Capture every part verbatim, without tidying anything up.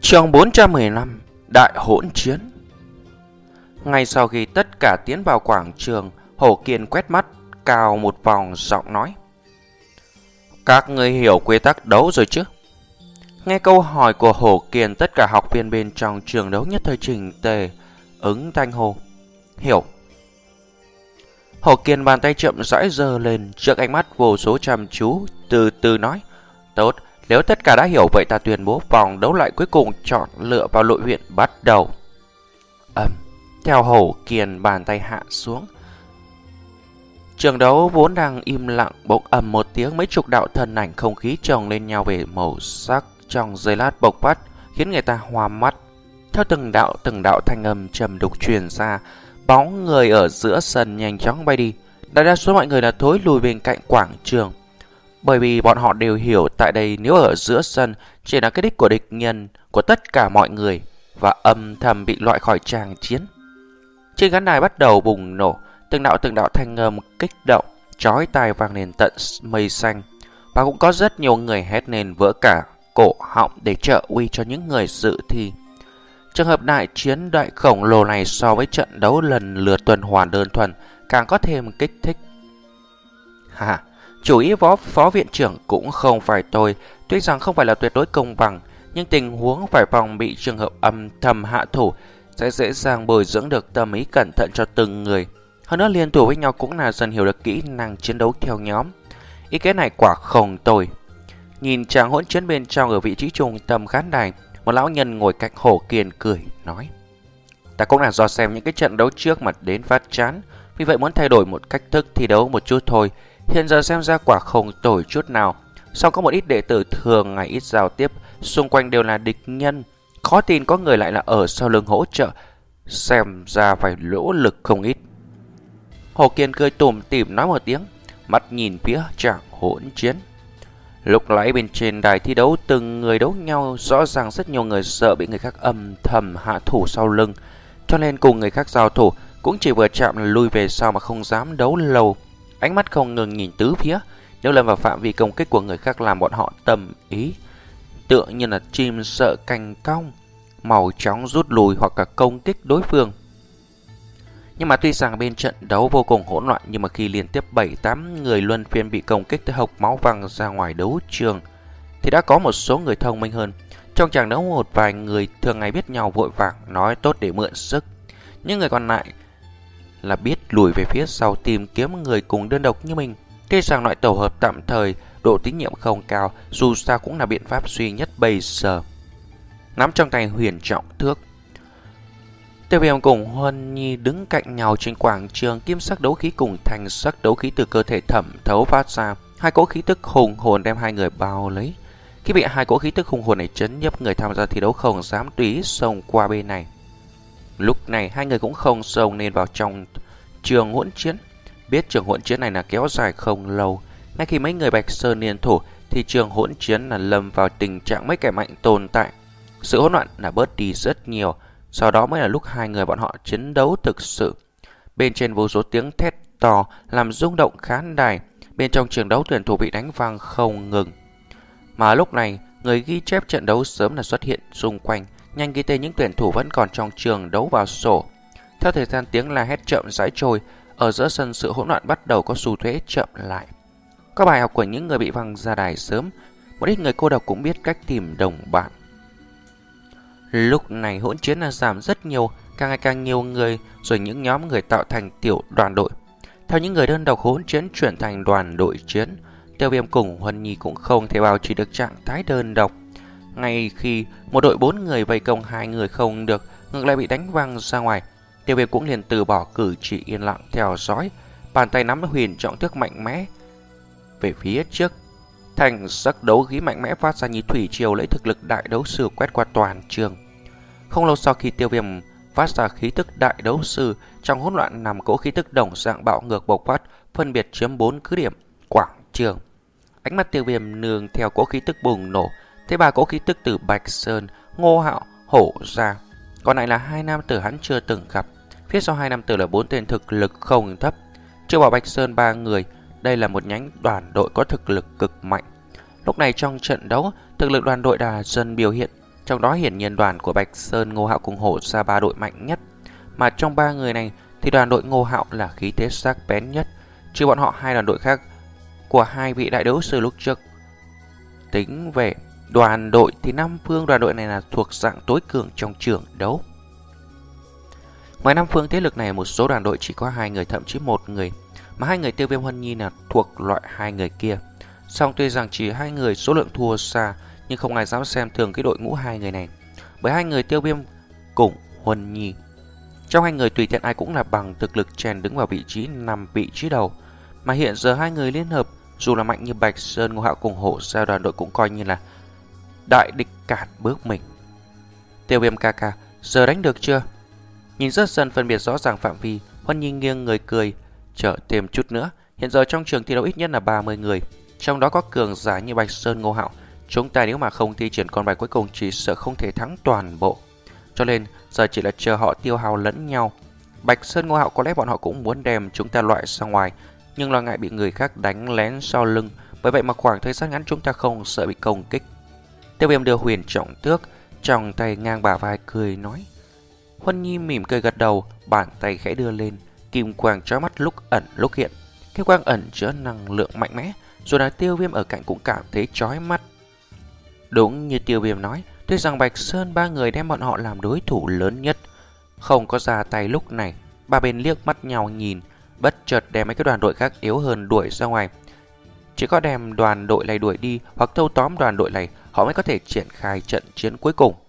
Chương bốn trăm mười lăm. Đại hỗn chiến. Ngay sau khi tất cả tiến vào quảng trường, Hổ Kiên quét mắt cao một vòng, giọng nói: "Các ngươi hiểu quy tắc đấu rồi chứ?" Nghe câu hỏi của Hổ Kiên, tất cả học viên bên trong trường đấu nhất thời chỉnh tề ứng thanh hô: "Hiểu." Hổ Kiên bàn tay chậm rãi giơ lên, trước ánh mắt vô số chăm chú, từ từ nói: "Tốt, nếu tất cả đã hiểu vậy ta tuyên bố vòng đấu lại cuối cùng chọn lựa vào nội viện bắt đầu." Ầm, theo Hổ Kiên bàn tay hạ xuống, trường đấu vốn đang im lặng bỗng ầm một tiếng, mấy chục đạo thân ảnh không khí chồng lên nhau về màu sắc trong giây lát bộc phát, khiến người ta hoa mắt. Theo từng đạo từng đạo thanh âm trầm đục truyền ra, bóng người ở giữa sân nhanh chóng bay đi. Đại đa số mọi người đã thối lùi bên cạnh quảng trường, bởi vì bọn họ đều hiểu tại đây nếu ở giữa sân chỉ là cái đích của địch nhân của tất cả mọi người, và âm thầm bị loại khỏi tràng chiến. Trên khán đài bắt đầu bùng nổ từng đạo từng đạo thanh âm kích động, chói tai vang lên tận mây xanh, và cũng có rất nhiều người hét lên vỡ cả cổ họng để trợ uy cho những người dự thi. Trường hợp đại chiến đại khổng lồ này so với trận đấu lần lượt tuần hoàn đơn thuần càng có thêm kích thích. Hà, chủ ý phó, phó viện trưởng cũng không phải tôi, tuy rằng không phải là tuyệt đối công bằng, nhưng tình huống phải phòng bị trường hợp âm thầm hạ thủ sẽ dễ dàng bồi dưỡng được tâm ý cẩn thận cho từng người. Hơn nữa liên thủ với nhau cũng là dần hiểu được kỹ năng chiến đấu theo nhóm. Ý kiến này quả không tồi. Nhìn chàng hỗn chiến bên trong ở vị trí trung tâm khán đài, một lão nhân ngồi cạnh Hổ Kiên cười nói: "Ta cũng là do xem những cái trận đấu trước mà đến phát chán, vì vậy muốn thay đổi một cách thức thi đấu một chút thôi. Hiện giờ xem ra quả không tồi chút nào. Sau có một ít đệ tử thường ngày ít giao tiếp, xung quanh đều là địch nhân, khó tin có người lại là ở sau lưng hỗ trợ, xem ra phải nỗ lực không ít." Hổ Kiên cười tủm tỉm nói một tiếng, mắt nhìn phía tràng hỗn chiến. Lúc nãy bên trên đài thi đấu từng người đấu nhau, rõ ràng rất nhiều người sợ bị người khác âm thầm hạ thủ sau lưng, cho nên cùng người khác giao thủ cũng chỉ vừa chạm là lui về sau mà không dám đấu lâu. Ánh mắt không ngừng nhìn tứ phía, nếu lâm vào phạm vi công kích của người khác làm bọn họ tâm ý, tựa như là chim sợ cành cong, màu chóng rút lui hoặc cả công kích đối phương. Nhưng mà tuy rằng bên trận đấu vô cùng hỗn loạn, nhưng mà khi liên tiếp bảy tám người luân phiên bị công kích tới hộc máu văng ra ngoài đấu trường, thì đã có một số người thông minh hơn. Trong chàng đấu một vài người thường ngày biết nhau vội vàng nói tốt để mượn sức, những người còn lại là biết lùi về phía sau tìm kiếm người cùng đơn độc như mình. Tuy rằng loại tổ hợp tạm thời độ tín nhiệm không cao, dù sao cũng là biện pháp duy nhất bây giờ. Nắm trong tay huyền trọng thước, Tiêu Viêm cùng Huân Nhi đứng cạnh nhau trên quảng trường, kim sắc đấu khí cùng thanh sắc đấu khí từ cơ thể thẩm thấu phát ra, hai cỗ khí tức hùng hồn đem hai người bao lấy. Khi bị hai cỗ khí tức hùng hồn này chấn nhấp, người tham gia thi đấu không dám tùy ý xông qua bên này. Lúc này hai người cũng không xông nên vào trong trường hỗn chiến. Biết trường hỗn chiến này là kéo dài không lâu, ngay khi mấy người Bạch Sơn liên thủ thì trường hỗn chiến là lâm vào tình trạng mấy kẻ mạnh tồn tại. Sự hỗn loạn là bớt đi rất nhiều. Sau đó mới là lúc hai người bọn họ chiến đấu thực sự. Bên trên vô số tiếng thét to làm rung động khán đài, bên trong trường đấu tuyển thủ bị đánh vang không ngừng. Mà lúc này người ghi chép trận đấu sớm là xuất hiện xung quanh, nhanh ghi tên những tuyển thủ vẫn còn trong trường đấu vào sổ. Theo thời gian tiếng la hét chậm rãi trôi, ở giữa sân sự hỗn loạn bắt đầu có xu thế chậm lại. Có bài học của những người bị văng ra đài sớm, một ít người cô độc cũng biết cách tìm đồng bạn. Lúc này hỗn chiến là giảm rất nhiều, càng ngày càng nhiều người, rồi những nhóm người tạo thành tiểu đoàn đội. Theo những người đơn độc hỗn chiến chuyển thành đoàn đội chiến, Tiêu Viêm cùng Huân Nhi cũng không thể bảo trì được trạng thái đơn độc. Ngay khi một đội bốn người vây công hai người không được, ngược lại bị đánh văng ra ngoài, Tiêu Viêm cũng liền từ bỏ cử chỉ yên lặng theo dõi, bàn tay nắm huyền trọng thước mạnh mẽ về phía trước. Thành sắc đấu khí mạnh mẽ phát ra như thủy triều lấy thực lực đại đấu sư quét qua toàn trường. Không lâu sau khi Tiêu Viêm phát ra khí tức đại đấu sư, trong hỗn loạn nằm cỗ khí tức đồng dạng bạo ngược bộc phát, phân biệt chiếm bốn cứ điểm quảng trường. Ánh mắt Tiêu Viêm nương theo cỗ khí tức bùng nổ, thấy ba cỗ khí tức từ Bạch Sơn, Ngô Hạo, Hổ ra, còn lại là hai nam tử hắn chưa từng gặp. Phía sau hai nam tử là bốn tên thực lực không thấp, chưa bảo Bạch Sơn ba người. Đây là một nhánh đoàn đội có thực lực cực mạnh. Lúc này trong trận đấu, thực lực đoàn đội đã dần biểu hiện. Trong đó hiển nhiên đoàn của Bạch Sơn, Ngô Hạo cùng Hổ ra ba đội mạnh nhất, mà trong ba người này thì đoàn đội Ngô Hạo là khí thế sắc bén nhất, trừ bọn họ hai đoàn đội khác của hai vị đại đấu sư lúc trước. Tính về đoàn đội thì Nam Phương đoàn đội này là thuộc dạng tối cường trong trường đấu. Ngoài Nam Phương thế lực này, một số đoàn đội chỉ có hai người, thậm chí một người, mà hai người Tiêu Viêm, Huân Nhi là thuộc loại hai người kia. Song tuy rằng chỉ hai người số lượng thua xa, nhưng không ai dám xem thường cái đội ngũ hai người này, bởi hai người Tiêu Viêm cùng Huân Nhi trong hai người tùy tiện ai cũng là bằng thực lực chèn đứng vào vị trí nằm vị trí đầu. Mà hiện giờ hai người liên hợp, dù là mạnh như Bạch Sơn, Ngô Hạo cùng Hổ ra đoàn đội cũng coi như là đại địch cản bước mình. Tiêu Viêm ca ca, giờ đánh được chưa? Nhìn rất dần phân biệt rõ ràng phạm vi, Huân Nhi nghiêng người cười, chờ thêm chút nữa. Hiện giờ trong trường thi đấu ít nhất là ba mươi người, trong đó có cường giả như Bạch Sơn, Ngô Hạo. Chúng ta nếu mà không thi triển con bài cuối cùng chỉ sợ không thể thắng toàn bộ. Cho nên giờ chỉ là chờ họ tiêu hao lẫn nhau. Bạch Sơn, Ngô Hạo có lẽ bọn họ cũng muốn đem chúng ta loại ra ngoài, nhưng lo ngại bị người khác đánh lén sau lưng, bởi vậy mà khoảng thời gian ngắn chúng ta không sợ bị công kích. Tiêu Viêm đưa huyền trọng tước trong tay ngang bả vai cười nói. Huân Nhi mỉm cười gật đầu, bàn tay khẽ đưa lên, kim quang chói mắt lúc ẩn lúc hiện. Cái quang ẩn chứa năng lượng mạnh mẽ, rồi là Tiêu Viêm ở cạnh cũng cảm thấy chói mắt. Đúng như Tiêu Viêm nói, tuy rằng Bạch Sơn ba người đem bọn họ làm đối thủ lớn nhất, không có ra tay lúc này. Ba bên liếc mắt nhau nhìn, bất chợt đem mấy cái đoàn đội khác yếu hơn đuổi ra ngoài. Chỉ có đem đoàn đội này đuổi đi hoặc thâu tóm đoàn đội này, họ mới có thể triển khai trận chiến cuối cùng.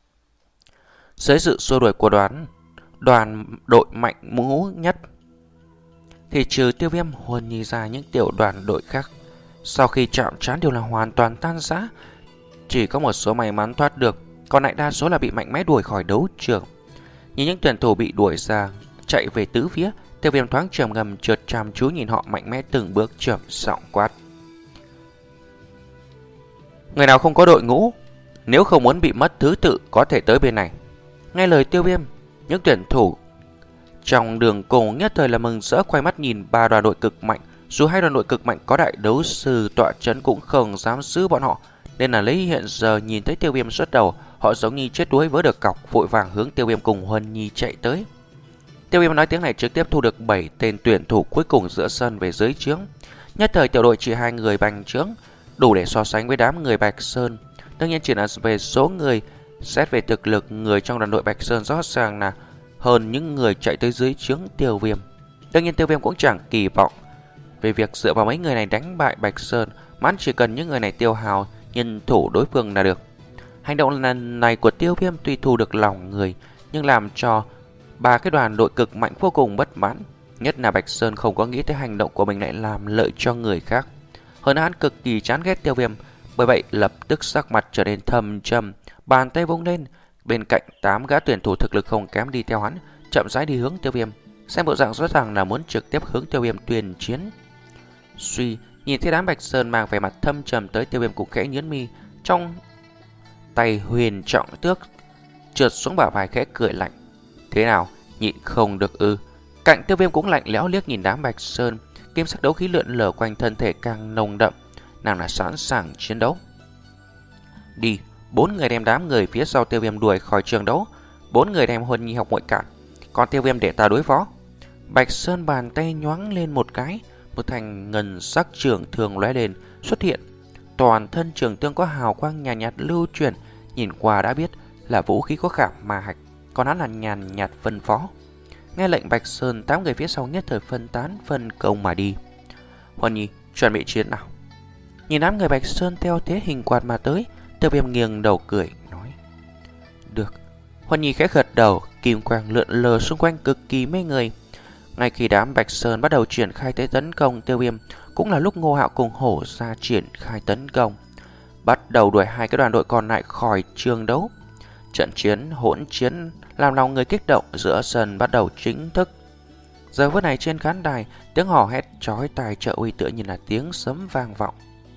Dưới sự xua đuổi của đoàn đoàn đội mạnh mũ nhất thì trừ Tiêu Viêm, Huân Nhi ra, những tiểu đoàn đội khác sau khi chạm trán đều là hoàn toàn tan rã. Chỉ có một số may mắn thoát được, còn lại đa số là bị mạnh mẽ đuổi khỏi đấu trường. Nhìn những tuyển thủ bị đuổi ra chạy về tứ phía, Tiêu Viêm thoáng trầm ngâm, chợt chăm chú nhìn họ mạnh mẽ từng bước, trầm giọng quát: người nào không có đội ngũ, nếu không muốn bị mất thứ tự có thể tới bên này. Nghe lời Tiêu Viêm, những tuyển thủ trong đường cùng nhất thời là mừng rỡ, quay mắt nhìn ba đoàn đội cực mạnh. Dù hai đoàn đội cực mạnh có đại đấu sư tọa trấn cũng không dám giữ bọn họ, nên là lấy hiện giờ nhìn thấy Tiêu Viêm xuất đầu, họ giống như chết đuối với được cọc, vội vàng hướng Tiêu Viêm cùng Huân Nhi chạy tới. Tiêu Viêm nói tiếng này trực tiếp thu được bảy tên tuyển thủ cuối cùng giữa sân về dưới trướng. Nhất thời tiểu đội chỉ hai người bành trướng, đủ để so sánh với đám người Bạch Sơn. Đương nhiên chỉ là về số người, xét về thực lực, người trong đoàn đội Bạch Sơn rõ ràng là hơn những người chạy tới dưới trướng Tiêu Viêm. Đương nhiên Tiêu Viêm cũng chẳng kỳ vọng về việc dựa vào mấy người này đánh bại Bạch Sơn, mà chỉ cần những người này tiêu hao nhân thủ đối phương là được. Hành động lần này của Tiêu Viêm tuy thu được lòng người, nhưng làm cho ba cái đoàn đội cực mạnh vô cùng bất mãn. Nhất là Bạch Sơn không có nghĩ tới hành động của mình lại làm lợi cho người khác. Hơn nữa hắn cực kỳ chán ghét Tiêu Viêm, bởi vậy lập tức sắc mặt trở nên thâm trầm, bàn tay vung lên, bên cạnh tám gã tuyển thủ thực lực không kém đi theo hắn, chậm rãi đi hướng Tiêu Viêm, xem bộ dạng rõ ràng là muốn trực tiếp hướng Tiêu Viêm tuyên chiến. Suy nhìn thấy đám Bạch Sơn mang vẻ mặt thâm trầm tới, Tiêu Viêm cũng khẽ nhướng mi, trong tay huyền trọng tước trượt xuống bả vai khẽ cười lạnh. Thế nào, nhịn không được ư? Cạnh Tiêu Viêm cũng lạnh lẽo liếc nhìn đám Bạch Sơn, kim sắc đấu khí lượn lờ quanh thân thể càng nồng đậm, nàng là sẵn sàng chiến đấu. Đi, bốn người đem đám người phía sau Tiêu Viêm đuổi khỏi trường đấu, bốn người đem Huân Nhi học muội cản, còn Tiêu Viêm để ta đối phó. Bạch Sơn bàn tay nhoáng lên một cái, một thành ngân sắc trường thương lóe lên xuất hiện. Toàn thân trường thương có hào quang nhàn nhạt, nhạt lưu truyền, nhìn qua đã biết là vũ khí có khảm ma hạch, còn hắn là nhàn nhạt phân phó. Nghe lệnh Bạch Sơn, tám người phía sau nhất thời phân tán phân công mà đi. Huân Nhi, chuẩn bị chiến nào. Nhìn đám người Bạch Sơn theo thế hình quạt mà tới, Tiêu Viêm nghiêng đầu cười nói: được. Huân Nhi khẽ gật đầu, kim quang lượn lờ xung quanh cực kỳ mê người. Ngay khi đám Bạch Sơn bắt đầu triển khai thế tấn công Tiêu Viêm, cũng là lúc Ngô Hạo cùng Hổ ra triển khai tấn công, bắt đầu đuổi hai cái đoàn đội còn lại khỏi trường đấu. Trận chiến hỗn chiến làm lòng người kích động, giữa sân bắt đầu chính thức. Giờ phút này trên khán đài, tiếng hò hét chói tai trợ uy tựa như là tiếng sấm vang vọng.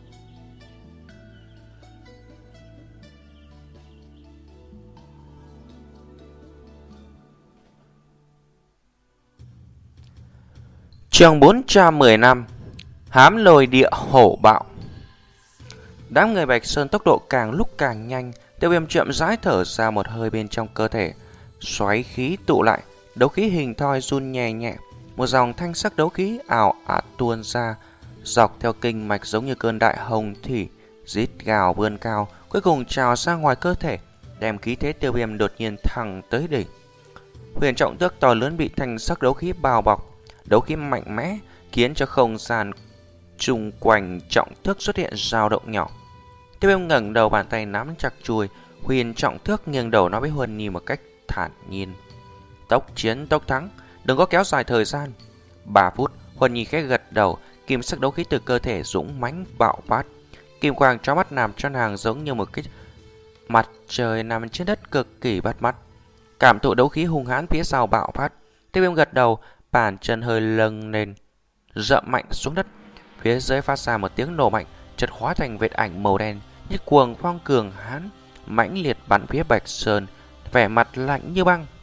Chương bốn trăm mười lăm, hám lôi địa hổ bạo. Đám người Bạch Sơn tốc độ càng lúc càng nhanh, Tiêu Viêm chậm rãi thở ra một hơi bên trong cơ thể, xoáy khí tụ lại, đấu khí hình thoi run nhẹ nhẹ, một dòng thanh sắc đấu khí ảo ạt tuôn ra, dọc theo kinh mạch giống như cơn đại hồng thủy, rít gào vươn cao, cuối cùng trào ra ngoài cơ thể, đem khí thế Tiêu Viêm đột nhiên thẳng tới đỉnh. Huyền trọng tước to lớn bị thanh sắc đấu khí bao bọc, đấu khí mạnh mẽ khiến cho không gian chung quanh trọng thước xuất hiện dao động nhỏ. Tiêu Viêm ngẩng đầu, bàn tay nắm chặt chuôi, huyền trọng thước nghiêng đầu nói với Huân Nhi một cách thản nhiên: tốc chiến tốc thắng, đừng có kéo dài thời gian. Ba phút. Huân Nhi khẽ gật đầu, kim sắc đấu khí từ cơ thể dũng mãnh bạo phát, kim quang trong mắt làm cho nàng giống như một cái mặt trời nằm trên đất cực kỳ bắt mắt. Cảm thụ đấu khí hung hãn phía sau bạo phát, Tiêu Viêm gật đầu, bàn chân hơi lâng lên, dậm mạnh xuống đất. Phía dưới phát ra một tiếng nổ mạnh, chợt hóa thành vệt ảnh màu đen như cuồng phong cường hãn mãnh liệt bắn phía Bạch Sơn, vẻ mặt lạnh như băng.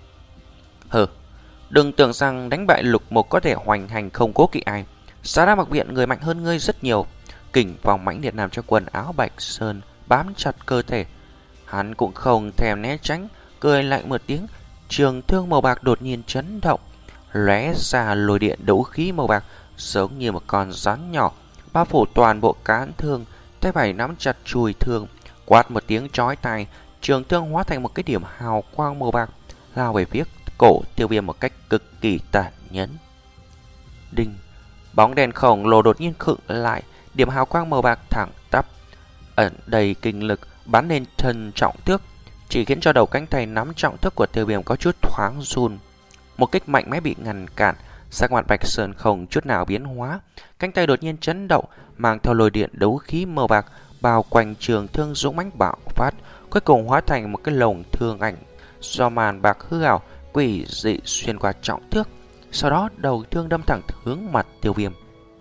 Hừ, đừng tưởng rằng đánh bại Lục Mục có thể hoành hành không cố kỵ ai. Giá Đa Mặc Viện người mạnh hơn ngươi rất nhiều. Kình phong mãnh liệt làm cho quần áo Bạch Sơn bám chặt cơ thể. Hắn cũng không thèm né tránh, cười lạnh một tiếng, trường thương màu bạc đột nhiên chấn động, lóe ra lôi điện đấu khí màu bạc giống như một con rắn nhỏ, bao phủ toàn bộ cán thương. Tay phải nắm chặt chùi thương, quát một tiếng chói tai, trường thương hóa thành một cái điểm hào quang màu bạc lao về phía cổ Tiêu Viêm một cách cực kỳ tàn nhẫn. Đinh, bóng đèn khổng lồ đột nhiên khựng lại, điểm hào quang màu bạc thẳng tắp ẩn đầy kinh lực bắn lên thân trọng thước, chỉ khiến cho đầu cánh tay nắm trọng thước của Tiêu Viêm có chút thoáng run. Một kích mạnh mẽ bị ngăn cản, sắc mặt Bạch Sơn không chút nào biến hóa, cánh tay đột nhiên chấn động, mang theo lôi điện đấu khí màu bạc bao quanh trường thương dũng mãnh bạo phát, cuối cùng hóa thành một cái lồng thương ảnh do màn bạc hư ảo quỷ dị xuyên qua trọng thước. Sau đó đầu thương đâm thẳng hướng mặt Tiêu Viêm.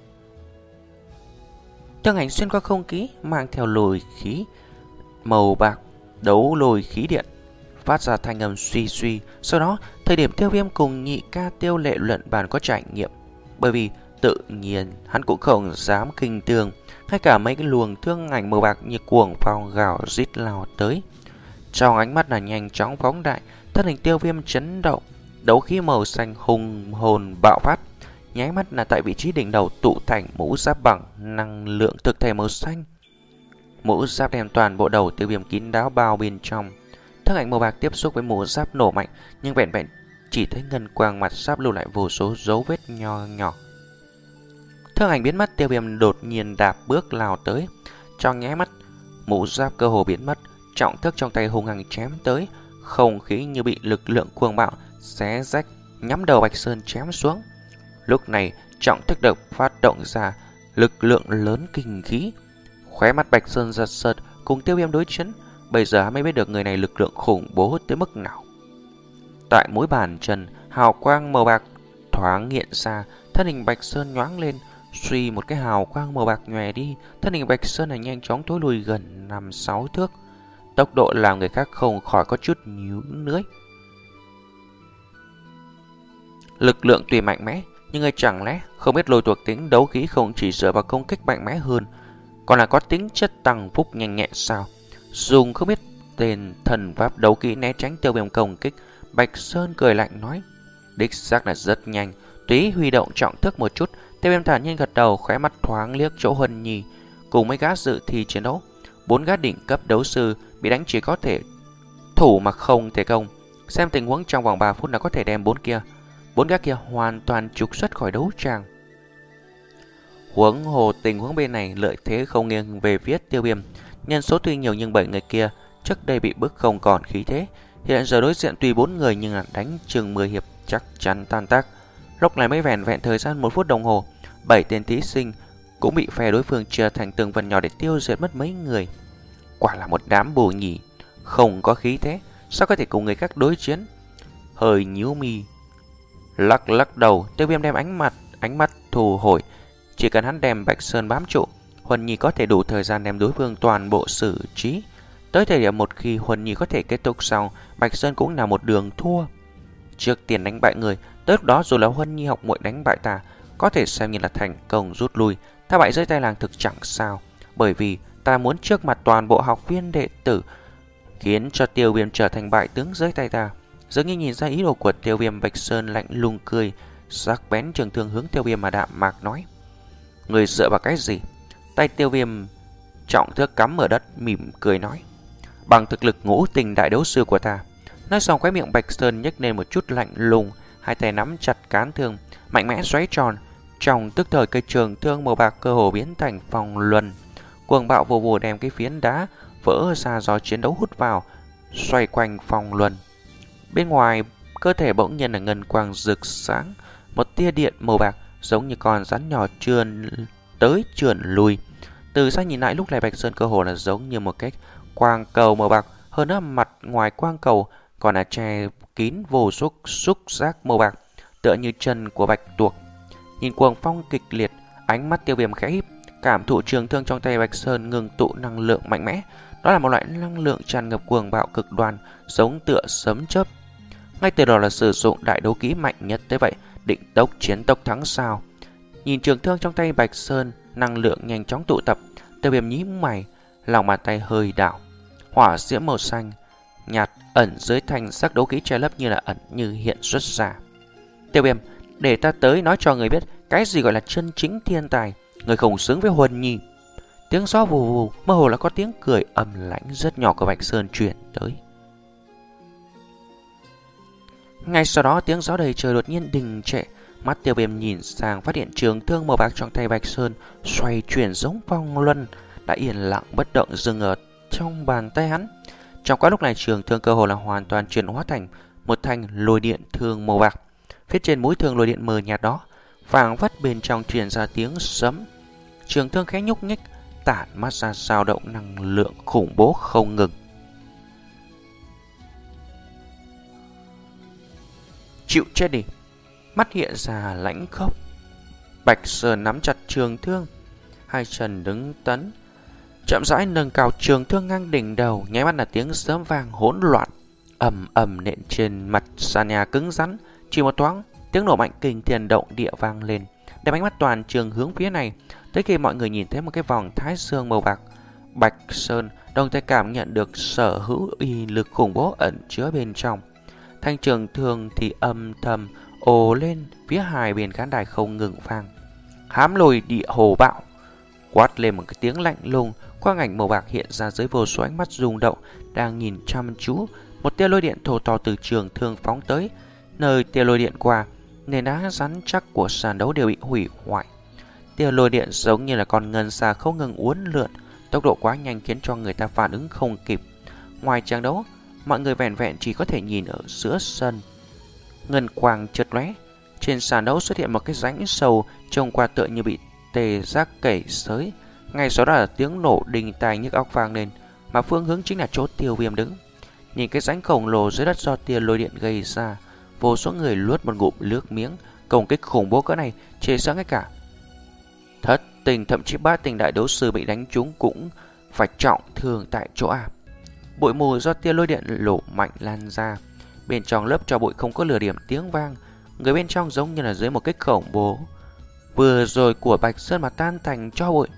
Thương ảnh xuyên qua không khí, mang theo lôi khí màu bạc đấu lôi khí điện, phát ra thanh âm suy suy. Sau đó thời điểm Tiêu Viêm cùng nhị ca Tiêu Lệ luận bàn có trải nghiệm, bởi vì tự nhiên hắn cũng không dám khinh thường, ngay cả mấy cái luồng thương ảnh màu bạc như cuồng phong gào rít lao tới. Trong ánh mắt là nhanh chóng phóng đại, thân hình Tiêu Viêm chấn động, đấu khí màu xanh hùng hồn bạo phát, nháy mắt là tại vị trí đỉnh đầu tụ thành mũ giáp bằng năng lượng thực thể màu xanh. Mũ giáp đem toàn bộ đầu Tiêu Viêm kín đáo bao bên trong. Thương ảnh màu bạc tiếp xúc với mũ giáp nổ mạnh, nhưng vẹn vẹn chỉ thấy ngân quang mặt giáp lưu lại vô số dấu vết nho nhỏ. Thương ảnh biến mất, Tiêu Viêm đột nhiên đạp bước lao tới. Trong nháy mắt, mũ giáp cơ hồ biến mất, trọng thước trong tay hung hăng chém tới, không khí như bị lực lượng cuồng bạo xé rách, nhắm đầu Bạch Sơn chém xuống. Lúc này, trọng thức được phát động ra lực lượng lớn kinh khí. Khóe mắt Bạch Sơn giật giật, cùng Tiêu Viêm đối chiến. Bây giờ mới biết được người này lực lượng khủng bố tới mức nào. Tại mũi bàn chân, hào quang màu bạc thoáng hiện ra, thân hình Bạch Sơn nhoáng lên, suy một cái hào quang màu bạc nhòe đi, thân hình Bạch Sơn này nhanh chóng thối lùi gần năm sáu thước, tốc độ làm người khác không khỏi có chút nhíu lưỡi. Lực lượng tuy mạnh mẽ, nhưng người chẳng lẽ không biết lôi thuộc tính đấu khí không chỉ dựa vào công kích mạnh mẽ hơn, còn là có tính chất tăng phúc nhanh nhẹn sao? Dùng không biết tên thần pháp đấu khí né tránh Tiêu Viêm công kích, Bạch Sơn cười lạnh nói: đích xác là rất nhanh. Túy huy động trọng thức một chút, Tiêu Viêm thản nhiên gật đầu, khóe mắt thoáng liếc chỗ Huân Nhi cùng mấy gã dự thi chiến đấu. Bốn gã đỉnh cấp đấu sư bị đánh chỉ có thể thủ mà không thể công. Xem tình huống trong vòng ba phút là có thể đem bốn kia bốn gã kia hoàn toàn trục xuất khỏi đấu tràng. Huống hồ tình huống bên này lợi thế không nghiêng về phía Tiêu Viêm. Nhân số tuy nhiều nhưng bảy người kia trước đây bị bức không còn khí thế, hiện giờ đối diện tuy bốn người nhưng là đánh chừng mười hiệp chắc chắn tan tác. Lúc này mới vẹn vẹn thời gian một phút đồng hồ, bảy tên thí sinh cũng bị phe đối phương chia thành từng phần nhỏ để tiêu diệt mất mấy người. Quả là một đám bồ nhỉ, không có khí thế, sao có thể cùng người khác đối chiến? Hơi nhíu mi, lắc lắc đầu, Tiêu Viêm đem ánh mặt ánh mắt thu hồi. Chỉ cần hắn đem Bạch Sơn bám trụ, Huân Nhi có thể đủ thời gian đem đối phương toàn bộ xử trí. Tới thời điểm một khi Huân Nhi có thể kết thúc sau, Bạch Sơn cũng là một đường thua. Trước tiền đánh bại người, tới lúc đó dù là Huân Nhi học muội đánh bại ta, có thể xem như là thành công rút lui. Ta bại dưới tay làng thực chẳng sao, bởi vì ta muốn trước mặt toàn bộ học viên đệ tử khiến cho Tiêu Viêm trở thành bại tướng dưới tay ta. Dường như nhìn ra ý đồ của Tiêu Viêm, Bạch Sơn lạnh lùng cười, sắc bén trường thương hướng Tiêu Viêm mà đạm mạc nói: người sợ vào cái gì? Tay Tiêu Viêm trọng thước cắm ở đất, mỉm cười nói: bằng thực lực ngũ tình đại đấu sư của ta. Nói xong khóe miệng Bạch Sơn nhếch lên một chút lạnh lùng, hai tay nắm chặt cán thương, mạnh mẽ xoáy tròn. Trong tức thời, cây trường thương màu bạc cơ hồ biến thành vòng luân, cuồng bạo vù vù đem cái phiến đá vỡ ra do chiến đấu hút vào, xoay quanh vòng luân. Bên ngoài cơ thể bỗng nhiên là ngân quang rực sáng, một tia điện màu bạc giống như con rắn nhỏ trườn tới trườn lui. Từ xa nhìn lại, lúc này Bạch Sơn cơ hồ là giống như một cái quang cầu màu bạc, hơn nữa mặt ngoài quang cầu còn là che kín vô số xúc giác màu bạc, tựa như chân của bạch tuộc. Nhìn cuồng phong kịch liệt, ánh mắt Tiêu Viêm khẽ híp, cảm thụ trường thương trong tay Bạch Sơn ngừng tụ năng lượng mạnh mẽ. Đó là một loại năng lượng tràn ngập cuồng bạo cực đoan, giống tựa sấm chớp. Ngay từ đầu là sử dụng đại đấu kỹ mạnh nhất tới vậy, định tốc chiến tốc thắng sao? Nhìn trường thương trong tay Bạch Sơn, năng lượng nhanh chóng tụ tập, Tiêu Viêm nhíu mày, lòng bàn tay hơi đảo, hỏa diễm màu xanh nhạt ẩn dưới thanh sắc đấu kỹ che lấp như là ẩn như hiện xuất ra. Tiêu Viêm, để ta tới nói cho người biết cái gì gọi là chân chính thiên tài, người không xứng với Huân Nhi. Tiếng gió vù vù, mơ hồ là có tiếng cười âm lãnh rất nhỏ của Bạch Sơn truyền tới. Ngay sau đó, tiếng gió đầy trời đột nhiên đình trệ. Mắt Tiêu Viêm nhìn sang, phát hiện trường thương màu bạc trong tay Bạch Sơn xoay chuyển giống vòng luân, đã yên lặng bất động dừng ở trong bàn tay hắn. Trong quá lúc này, trường thương cơ hồ là hoàn toàn chuyển hóa thành một thanh lôi điện thương màu bạc. Phía trên mũi thương lôi điện mờ nhạt đó, phảng phất bên trong truyền ra tiếng sấm. Trường thương khẽ nhúc nhích, tản mắt ra dao động năng lượng khủng bố không ngừng. Chịu chết đi! Mắt hiện ra lãnh khốc. Bạch Sơn nắm chặt trường thương, hai chân đứng tấn, chậm rãi nâng cao trường thương ngang đỉnh đầu. Nháy mắt là tiếng sấm vang hỗn loạn, ầm ầm nện trên mặt sàn nhà cứng rắn. Chỉ một thoáng, tiếng nổ mạnh kinh thiên động địa vang lên, đem ánh mắt toàn trường hướng phía này. Tới khi mọi người nhìn thấy một cái vòng thái dương màu bạc, Bạch Sơn đồng thời cảm nhận được sở hữu uy lực khủng bố ẩn chứa bên trong. Thanh trường thương thì âm thầm ồ lên phía hai bên khán đài không ngừng vang. Hám lôi địa hồ bạo! Quát lên một cái tiếng lạnh lùng, quang ảnh màu bạc hiện ra dưới vô số ánh mắt rung động đang nhìn chăm chú. Một tia lôi điện thô to từ trường thương phóng tới. Nơi tia lôi điện qua, nền đá rắn chắc của sàn đấu đều bị hủy hoại. Tia lôi điện giống như là con ngân xa không ngừng uốn lượn, tốc độ quá nhanh khiến cho người ta phản ứng không kịp. Ngoài trang đấu, mọi người vẹn vẹn chỉ có thể nhìn ở giữa sân. Ngân quang chợt lóe, trên sàn đấu xuất hiện một cái rãnh sâu trông qua tựa như bị tê giác kẩy xới. Ngay sau đó là tiếng nổ đình tai nhức óc vang lên, mà phương hướng chính là chỗ Tiêu Viêm đứng. Nhìn cái rãnh khổng lồ dưới đất do tia lôi điện gây ra, vô số người luốt một ngụm nước miếng. Công kích khủng bố cỡ này, chế sáng ngay cả thất tình thậm chí bát tình đại đấu sư bị đánh trúng cũng phải trọng thương tại chỗ à. Bụi mù do tia lôi điện lộ mạnh lan ra, bên trong lớp tro bụi không có lửa điểm tiếng vang. Người bên trong giống như là dưới một cái khủng bố vừa rồi của Bạch Sơn mà tan thành tro bụi.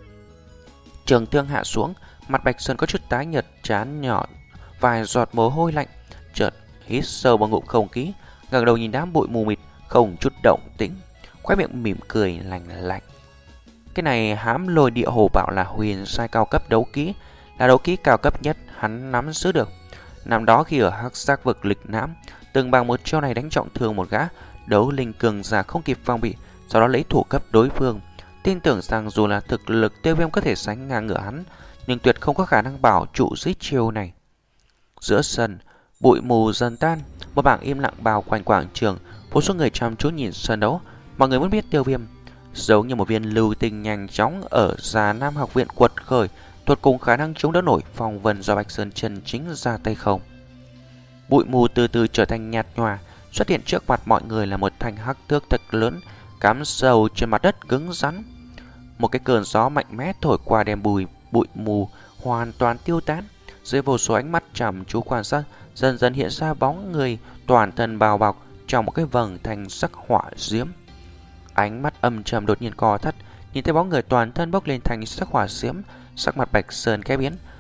Trường thương hạ xuống, mặt Bạch Sơn có chút tái nhợt, trán nhỏ vài giọt mồ hôi lạnh, chợt hít sâu vào ngụm không khí, ngẩng đầu nhìn đám bụi mù mịt không chút động tĩnh, khóe miệng mỉm cười lạnh lạnh. Cái này hám lôi địa hồ bạo là huyền sai cao cấp đấu kỹ, là đấu kỹ cao cấp nhất hắn nắm giữ được. Năm đó khi ở Hắc Giác vực lịch lãm, từng bằng một chiêu này đánh trọng thương một gã đấu linh cường giả không kịp phòng bị, sau đó lấy thủ cấp đối phương. Tin tưởng rằng dù là thực lực Tiêu Viêm có thể sánh ngang ngửa hắn, nhưng tuyệt không có khả năng bảo trụ dưới chiêu này. Giữa sân, bụi mù dần tan, một bảng im lặng bao quanh quảng trường. Vô số người chăm chú nhìn sân đấu, mọi người muốn biết Tiêu Viêm giống như một viên lưu tinh nhanh chóng ở Già Nam học viện quật khởi, tuột cùng khả năng chống đỡ nổi phong vân do Bạch Sơn chân chính ra tay không. Bụi mù từ từ trở thành nhạt nhòa, xuất hiện trước mặt mọi người là một thanh hắc thước thật lớn cắm sâu trên mặt đất cứng rắn. Một cái cơn gió mạnh mẽ thổi qua đem bụi bụi mù hoàn toàn tiêu tán. Dưới vô số ánh mắt chăm chú quan sát, dần dần hiện ra bóng người toàn thân bao bọc trong một cái vầng thanh sắc hỏa diễm. Ánh mắt âm trầm đột nhiên co thắt, nhìn thấy bóng người toàn thân bốc lên thành sắc hỏa diễm, sắc mặt Bạch Sơn khẽ biến,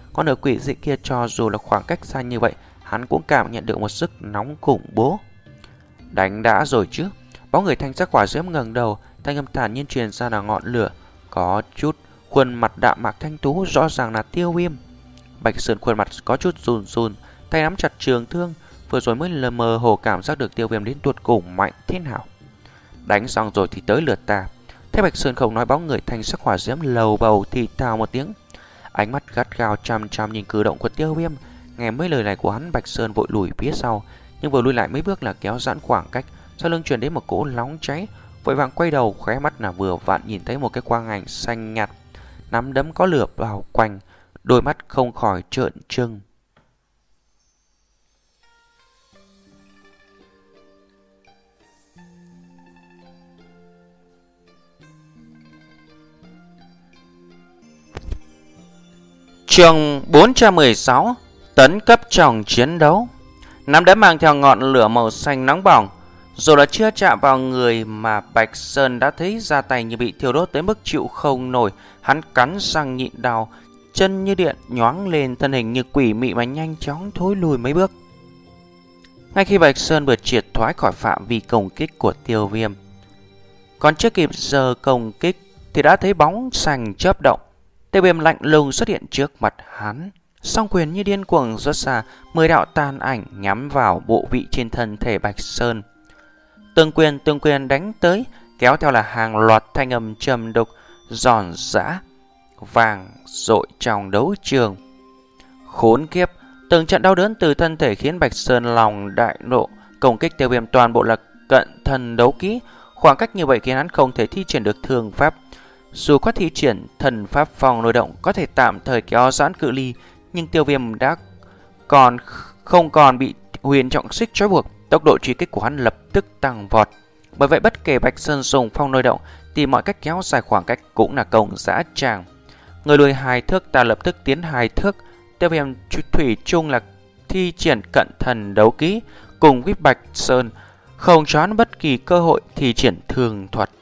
Con ở quỷ dị kia cho dù là khoảng cách xa như vậy, hắn cũng cảm nhận được một sức nóng khủng bố. Đánh đã rồi chứ? Bóng người thanh sắc hỏa diễm ngẩng đầu, thanh âm thản nhiên truyền ra là ngọn lửa. Có chút khuôn mặt đạm mạc thanh tú, rõ ràng là Tiêu Viêm. Bạch Sơn khuôn mặt có chút run run, tay nắm chặt trường thương, vừa rồi mới lờ mờ hồ cảm giác được Tiêu Viêm đến tuột cùng mạnh thế nào. Đánh xong rồi thì tới lượt ta. Thế Bạch Sơn không nói, bóng người thanh sắc hỏa diễm lầu bầu thì thào một tiếng, ánh mắt gắt gao chăm chăm nhìn cử động của Tiêu Viêm. Nghe mấy lời này của hắn, Bạch Sơn vội lùi phía sau, nhưng vừa lùi lại mấy bước là kéo giãn khoảng cách, sau lưng truyền đến một cỗ nóng cháy, vội vàng quay đầu, khóe mắt là vừa vặn nhìn thấy một cái quang ảnh xanh nhạt, nắm đấm có lửa bao quanh, đôi mắt không khỏi trợn trừng. Chương bốn trăm mười sáu, tấn cấp trong chiến đấu. Nắm đấm mang theo ngọn lửa màu xanh nóng bỏng, dù là chưa chạm vào người mà Bạch Sơn đã thấy da tay như bị thiêu đốt tới mức chịu không nổi. Hắn cắn răng nhịn đau, chân như điện nhoáng lên, thân hình như quỷ mị mà nhanh chóng thối lùi mấy bước. Ngay khi Bạch Sơn vừa triệt thoái khỏi phạm vi công kích của Tiêu Viêm, còn chưa kịp giờ công kích thì đã thấy bóng xanh chớp động. Tiêu Viêm lạnh lùng xuất hiện trước mặt hắn, song quyền như điên cuồng xuất ra mười đạo tàn ảnh nhắm vào bộ vị trên thân thể Bạch Sơn. Từng quyền từng quyền đánh tới, kéo theo là hàng loạt thanh âm trầm đục, giòn giã, vàng dội trong đấu trường. Khốn kiếp, từng trận đau đớn từ thân thể khiến Bạch Sơn lòng đại nộ. Công kích Tiêu Viêm toàn bộ là cận thân đấu kỹ, khoảng cách như vậy khiến hắn không thể thi triển được thương pháp. Dù có thi triển thần pháp phòng lôi động có thể tạm thời kéo giãn cự ly, nhưng Tiêu Viêm đã còn không còn bị huyền trọng xích trói buộc, tốc độ truy kích của hắn lập tức tăng vọt. Bởi vậy bất kể Bạch Sơn dùng phong lôi động thì mọi cách kéo dài khoảng cách cũng là công dã tràng. Người lùi hai thước ta lập tức tiến hai thước. Tiêu Viêm thủy chung là thi triển cận thần đấu kỹ, cùng với Bạch Sơn không cho hắn bất kỳ cơ hội thi triển thường thuật.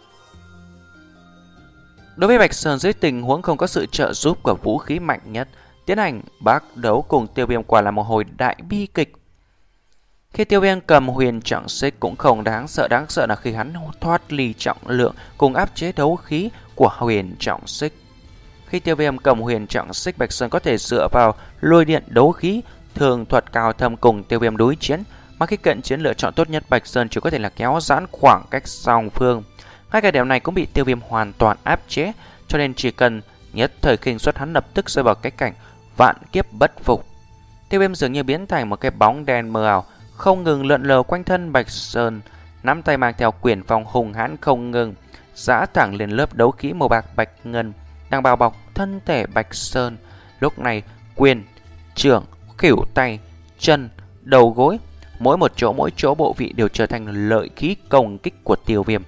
Đối với Bạch Sơn, dưới tình huống không có sự trợ giúp của vũ khí mạnh nhất, tiến hành bác đấu cùng Tiêu Viêm quả là một hồi đại bi kịch. Khi Tiêu Viêm cầm huyền trọng xích cũng không đáng sợ, đáng sợ là khi hắn thoát ly trọng lượng cùng áp chế đấu khí của huyền trọng xích. Khi Tiêu Viêm cầm huyền trọng xích, Bạch Sơn có thể dựa vào lôi điện đấu khí, thường thuật cao thâm cùng Tiêu Viêm đối chiến, mà khi cận chiến lựa chọn tốt nhất, Bạch Sơn chỉ có thể là kéo giãn khoảng cách song phương. Hai cái điểm này cũng bị Tiêu Viêm hoàn toàn áp chế, cho nên chỉ cần nhất thời khinh suất, hắn lập tức rơi vào cái cảnh vạn kiếp bất phục. Tiêu Viêm dường như biến thành một cái bóng đen mờ ảo, không ngừng lượn lờ quanh thân Bạch Sơn, nắm tay mang theo quyền phong hùng hãn không ngừng giã thẳng lên lớp đấu khí màu bạc bạch ngân đang bao bọc thân thể Bạch Sơn. Lúc này quyền, trưởng, khuỷu tay, chân, đầu gối, mỗi một chỗ mỗi chỗ bộ vị đều trở thành lợi khí công kích của Tiêu Viêm.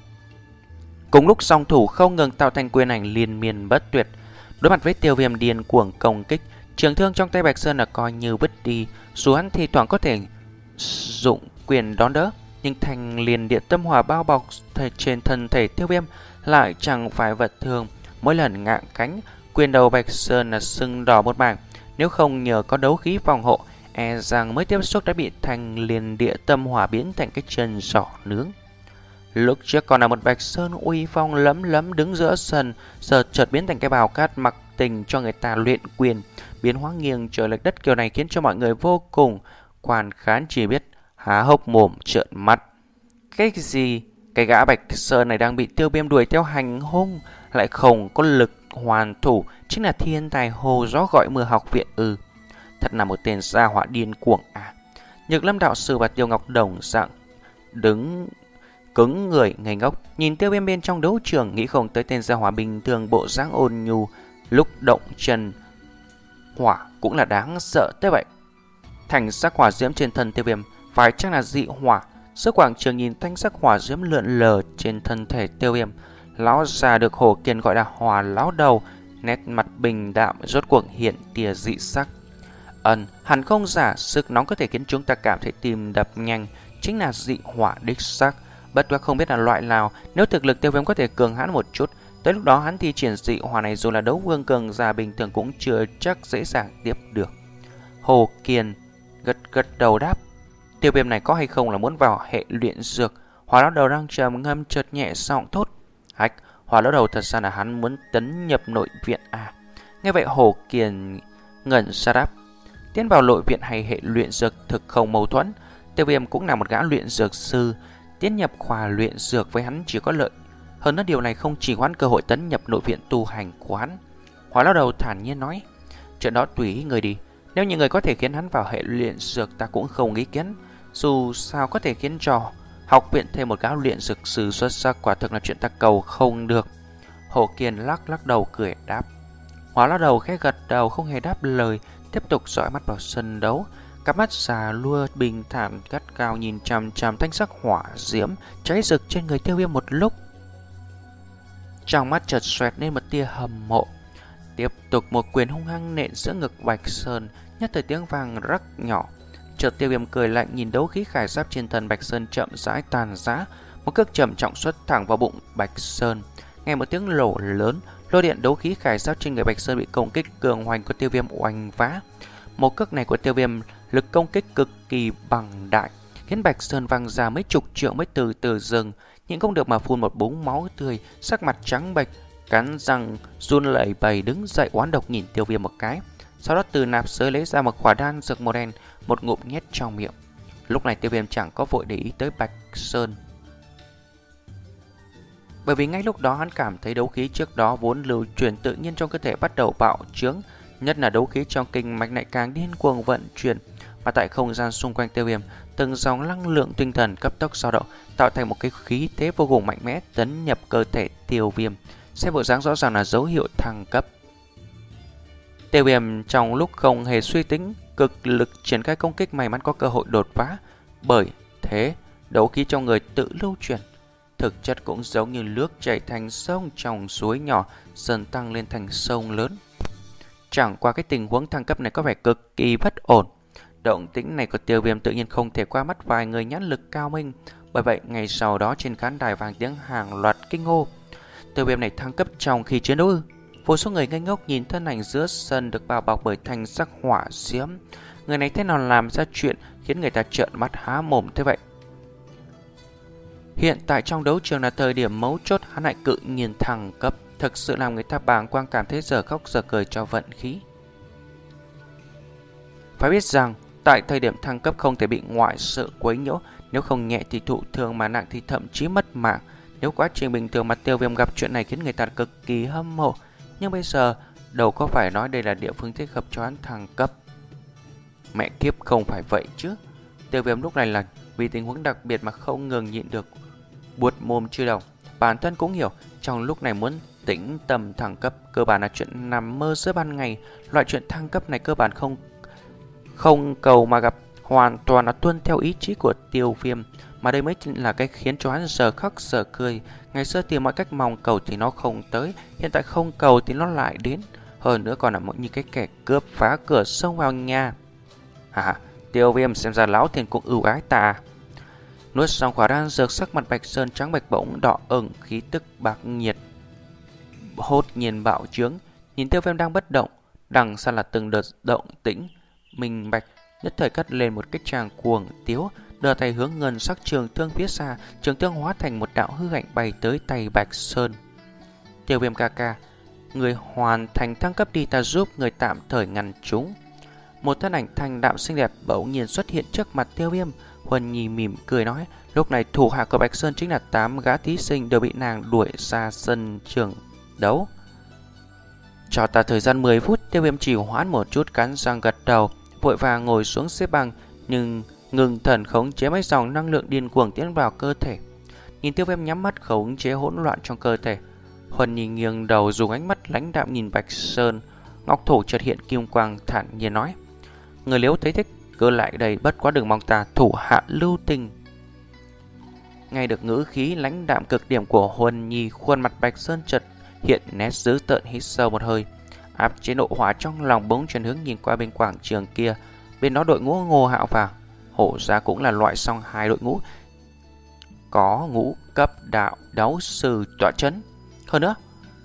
Cùng lúc song thủ không ngừng tạo thành quyền ảnh liên miên bất tuyệt. Đối mặt với Tiêu Viêm điên cuồng công kích, trường thương trong tay Bạch Sơn là coi như vứt đi. Dù hắn thì thoảng có thể dụng quyền đón đỡ, nhưng thành liền điện tâm hỏa bao bọc trên thân thể Tiêu Viêm lại chẳng phải vật thường. Mỗi lần ngạng cánh, quyền đầu Bạch Sơn là sưng đỏ một mảng. Nếu không nhờ có đấu khí phòng hộ, e rằng mới tiếp xúc đã bị thành liền địa tâm hỏa biến thành cái chân giỏ nướng. Lúc trước còn là một Bạch Sơn uy phong lấm lấm đứng giữa sân, giờ chợt biến thành cái bào cát mặc tình cho người ta luyện quyền. Biến hóa nghiêng trời lệch đất kiểu này khiến cho mọi người vô cùng quan khán, chỉ biết há hốc mồm trợn mắt. Cái gì? Cái gã Bạch Sơn này đang bị Tiêu Viêm đuổi theo hành hung, lại không có lực hoàn thủ, chính là thiên tài hồ gió gọi mưa học viện ư? Thật là một tên gia hỏa điên cuồng à! Nhược Lâm đạo sư và Tiêu Ngọc Đồng dạng đứng cứng người ngây ngốc, nhìn Tiêu Viêm bên trong đấu trường, nghĩ không tới tên gia hỏa bình thường bộ dáng ôn nhu, lúc động chân hỏa cũng là đáng sợ tới vậy. Thành sắc hỏa diễm trên thân Tiêu Viêm phải chắc là dị hỏa. Giữa quảng trường nhìn thanh sắc hỏa diễm lượn lờ trên thân thể Tiêu Viêm, lão già được Hổ Kiền gọi là Hỏa lão đầu, nét mặt bình đạm rốt cuộc hiện tia dị sắc. Ân, hẳn không giả, sức nóng có thể khiến chúng ta cảm thấy tim đập nhanh, chính là dị hỏa đích sắc. Bất quá không biết là loại nào, nếu thực lực Tiêu Viêm có thể cường hãn một chút Tới lúc đó hắn thi triển dị hỏa này dù là đấu vương cường giả bình thường cũng chưa chắc dễ dàng tiếp được. Hồ Kiền gật gật đầu đáp. Tiêu viêm này có hay không là muốn vào hệ luyện dược. Hỏa lão đầu đang trầm ngâm chợt nhẹ giọng thốt. Hách, hỏa lão đầu thật ra là hắn muốn tấn nhập nội viện à? Nghe vậy Hồ Kiền ngẩn ra đáp. Tiến vào nội viện hay hệ luyện dược thực không mâu thuẫn. Tiêu viêm cũng là một gã luyện dược sư. Tiến nhập khoa luyện dược với hắn chỉ có lợi. Hơn nữa điều này không chỉ hoãn cơ hội tấn nhập nội viện tu hành của hắn. Hỏa lão đầu thản nhiên nói. Chuyện đó tùy ý người đi. Nếu như người có thể khiến hắn vào hệ luyện dược ta cũng không ý kiến. Dù sao có thể khiến cho học viện thêm một gã luyện dược sư xuất sắc quả thực là chuyện ta cầu không được. Hồ Kiền lắc lắc đầu cười đáp. Hỏa lão đầu khẽ gật đầu không hề đáp lời, tiếp tục dõi mắt vào sân đấu. Cặp mắt già lua bình thản gắt cao nhìn chằm chằm thanh sắc hỏa diễm cháy rực trên người Tiêu Viêm một lúc. Trong mắt chợt xoẹt lên một tia hâm mộ. Tiếp tục một quyền hung hăng nện giữa ngực Bạch Sơn, nhất thời tiếng vang rắc nhỏ. Chợt Tiêu Viêm cười lạnh nhìn đấu khí khải giáp trên thân Bạch Sơn chậm rãi tàn rã, một cước trầm trọng xuất thẳng vào bụng Bạch Sơn. Nghe một tiếng nổ lớn, lôi điện đấu khí khải giáp trên người Bạch Sơn bị công kích cường hoành của Tiêu Viêm oanh vã. Một cước này của Tiêu Viêm lực công kích cực kỳ bằng đại, khiến Bạch Sơn văng ra mấy chục trượng mới từ từ dừng, nhưng không được mà phun một búng máu tươi, sắc mặt trắng bệch, cắn răng run lẩy bẩy đứng dậy oán độc nhìn Tiêu Viêm một cái. Sau đó từ nạp giới lấy ra một quả đan dược màu đen, một ngụm nhét trong miệng. Lúc này Tiêu Viêm chẳng có vội để ý tới Bạch Sơn, bởi vì ngay lúc đó hắn cảm thấy đấu khí trước đó vốn lưu chuyển tự nhiên trong cơ thể bắt đầu bạo trướng, nhất là đấu khí trong kinh mạch lại càng điên cuồng vận chuyển, mà tại không gian xung quanh Tiêu Viêm, từng dòng năng lượng tinh thần cấp tốc dao động, tạo thành một cái khí thế vô cùng mạnh mẽ tấn nhập cơ thể Tiêu Viêm. Xem bộ dáng rõ ràng là dấu hiệu thăng cấp. Tiêu Viêm trong lúc không hề suy tính, cực lực triển khai công kích, may mắn có cơ hội đột phá. Bởi thế, đấu khí trong người tự lưu chuyển, thực chất cũng giống như nước chảy thành sông trong suối nhỏ, dần tăng lên thành sông lớn. Chẳng qua cái tình huống thăng cấp này có vẻ cực kỳ bất ổn. Động tĩnh này của Tiêu Viêm tự nhiên không thể qua mắt vài người nhãn lực cao minh. Bởi vậy, ngày sau đó trên khán đài vang tiếng hàng loạt kinh hô. Tiêu Viêm này thăng cấp trong khi chiến đấu ư? Vô số người ngây ngốc nhìn thân ảnh giữa sân được bao bọc bởi thanh sắc hỏa diễm. Người này thế nào làm ra chuyện khiến người ta trợn mắt há mồm thế vậy? Hiện tại trong đấu trường là thời điểm mấu chốt, hắn lại cự nhiên thăng cấp, thực sự làm người ta bàng quang, cảm thấy giờ khóc giờ cười cho vận khí. Phải biết rằng, tại thời điểm thăng cấp không thể bị ngoại sự quấy nhiễu, nếu không nhẹ thì thụ thương mà nặng thì thậm chí mất mạng. Nếu quá trình bình thường mà Tiêu Viêm gặp chuyện này khiến người ta cực kỳ hâm mộ, nhưng bây giờ đâu có phải nói đây là địa phương thích hợp cho hắn thăng cấp. Mẹ kiếp, không phải vậy chứ. Tiêu Viêm lúc này là vì tình huống đặc biệt mà không ngừng nhịn được buột mồm chửi đồng. Bản thân cũng hiểu, trong lúc này muốn tĩnh tâm thăng cấp cơ bản là chuyện nằm mơ giữa ban ngày. Loại chuyện thăng cấp này cơ bản không không cầu mà gặp, hoàn toàn là tuân theo ý chí của Tiêu Viêm. Mà đây mới chính là cái khiến cho hắn giờ khóc giờ cười. Ngày xưa tìm mọi cách mong cầu thì nó không tới, hiện tại không cầu thì nó lại đến. Hơn nữa còn là một như cái kẻ cướp phá cửa xông vào nhà. Hà, Tiêu Viêm xem ra lão thiên cũng ưu ái ta. Nuốt xong quả đan dược, sắc mặt Bạch Sơn trắng bệch bỗng đỏ ửng, khí tức bạc nhiệt hốt nhiên bạo trướng. Nhìn Tiêu Viêm đang bất động, đằng sau là từng đợt động tĩnh minh bạch, nhất thời cất lên một cái tràng cuồng tiếu, đưa tay hướng ngân sắc trường thương phía xa, trường thương hóa thành một đạo hư ảnh bay tới tay Bạch Sơn. Tiêu Viêm ca ca, người hoàn thành thăng cấp đi, ta giúp người tạm thời ngăn chúng. Một thân ảnh thanh đạm xinh đẹp bỗng nhiên xuất hiện trước mặt Tiêu Viêm. Huân Nhi mỉm cười nói, lúc này thủ hạ của Bạch Sơn chính là tám gã thí sinh đều bị nàng đuổi ra sân trường đấu. Cho ta thời gian mười phút. Tiêu Viêm chỉ hoãn một chút, cắn răng gật đầu, vội vàng ngồi xuống xếp bằng, nhưng ngừng thần khống chế mấy dòng năng lượng điên cuồng tiến vào cơ thể. Nhìn Tiêu Viêm nhắm mắt khống chế hỗn loạn trong cơ thể, Huân Nhi nghiêng đầu dùng ánh mắt lãnh đạm nhìn Bạch Sơn. Ngọc thủ chợt hiện kim quang, thản nhiên nói, người nếu thấy thích cứ lại đây, bất quá đừng mong ta thủ hạ lưu tình. Nghe được ngữ khí lãnh đạm cực điểm của Huân Nhi, khuôn mặt Bạch Sơn chợt hiện nét dữ tợn, hít sâu một hơi, áp chế nộ hỏa trong lòng, bỗng chuyển hướng nhìn qua bên quảng trường kia. Bên đó đội ngũ Ngô Hạo vào, Hổ ra cũng là loại song hai đội ngũ, có ngũ cấp đạo đấu sư tọa chấn. Hơn nữa,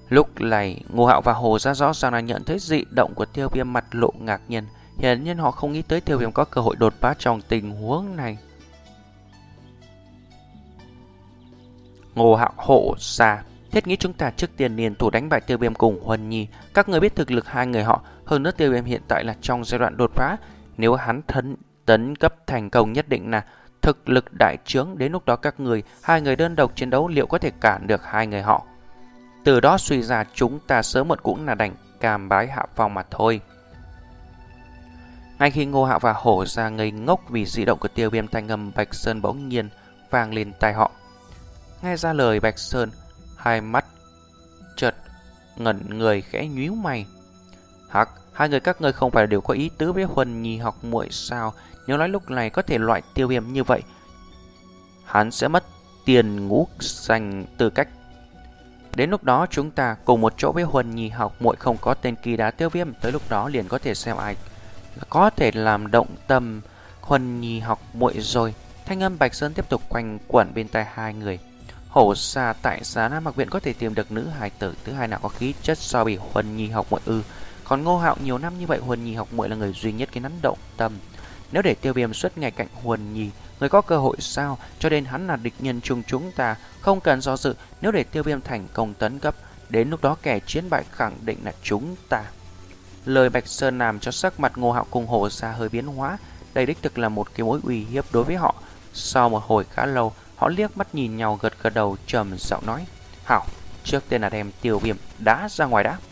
Lúc này Ngô Hạo và Hồ Gia rõ ràng là nhận thấy dị động của Tiêu Viêm, mặt lộ ngạc nhiên. Hiển nhiên họ không nghĩ tới Tiêu Viêm có cơ hội đột phá trong tình huống này. Ngô Hạo, Hồ Gia, thiết nghĩ chúng ta trước tiên liên thủ đánh bại Tiêu Viêm cùng Huân Nhi. Các người biết thực lực hai người họ, hơn nữa Tiêu Viêm hiện tại là trong giai đoạn đột phá. Nếu hắn thân tấn cấp thành công nhất định là thực lực đại trướng. Đến lúc đó các người, hai người đơn độc chiến đấu liệu có thể cản được hai người họ? Từ đó suy ra chúng ta sớm muộn cũng là đành cam bái hạ phong mà thôi. Ngay khi Ngô Hạo và Hổ Gia ngây ngốc vì dị động của Tiêu Viêm, thanh âm Bạch Sơn bỗng nhiên vang lên tai họ. Nghe ra lời Bạch Sơn, hai mắt chợt ngẩn người, khẽ nhíu mày. Hắc, hai người các ngươi không phải đều có ý tứ với Huân Nhi học muội sao? Nếu nói lúc này có thể loại Tiêu Viêm như vậy, hắn sẽ mất tiền ngũ dành tư cách. Đến lúc đó chúng ta cùng một chỗ với Huân Nhi học muội không có tên kỳ đá Tiêu Viêm, tới lúc đó liền có thể xem ai có thể làm động tâm Huân Nhi học muội rồi. Thanh âm Bạch Sơn tiếp tục quanh quẩn bên tai hai người. Hổ Gia, tại Giá Nam Mặc Viện có thể tìm được nữ hài tử thứ hai nào có khí chất so bị Huân Nhi học muội ư? Còn Ngô Hạo nhiều năm như vậy, Huân Nhi học muội là người duy nhất khiến hắn động tâm. Nếu để Tiêu Viêm xuất ngay cạnh Huân Nhi, người có cơ hội sao? Cho nên hắn là địch nhân chung chúng ta, không cần do dự. Nếu để Tiêu Viêm thành công tấn cấp, đến lúc đó kẻ chiến bại khẳng định là chúng ta. Lời Bạch Sơn làm cho sắc mặt Ngô Hạo cùng Hổ Gia hơi biến hóa. Đây đích thực là một cái mối uy hiếp đối với họ. Sau một hồi khá lâu, họ liếc mắt nhìn nhau, gật gật đầu, trầm giọng nói: Hảo, trước tiên là đem Tiêu Viêm đá ra ngoài đã.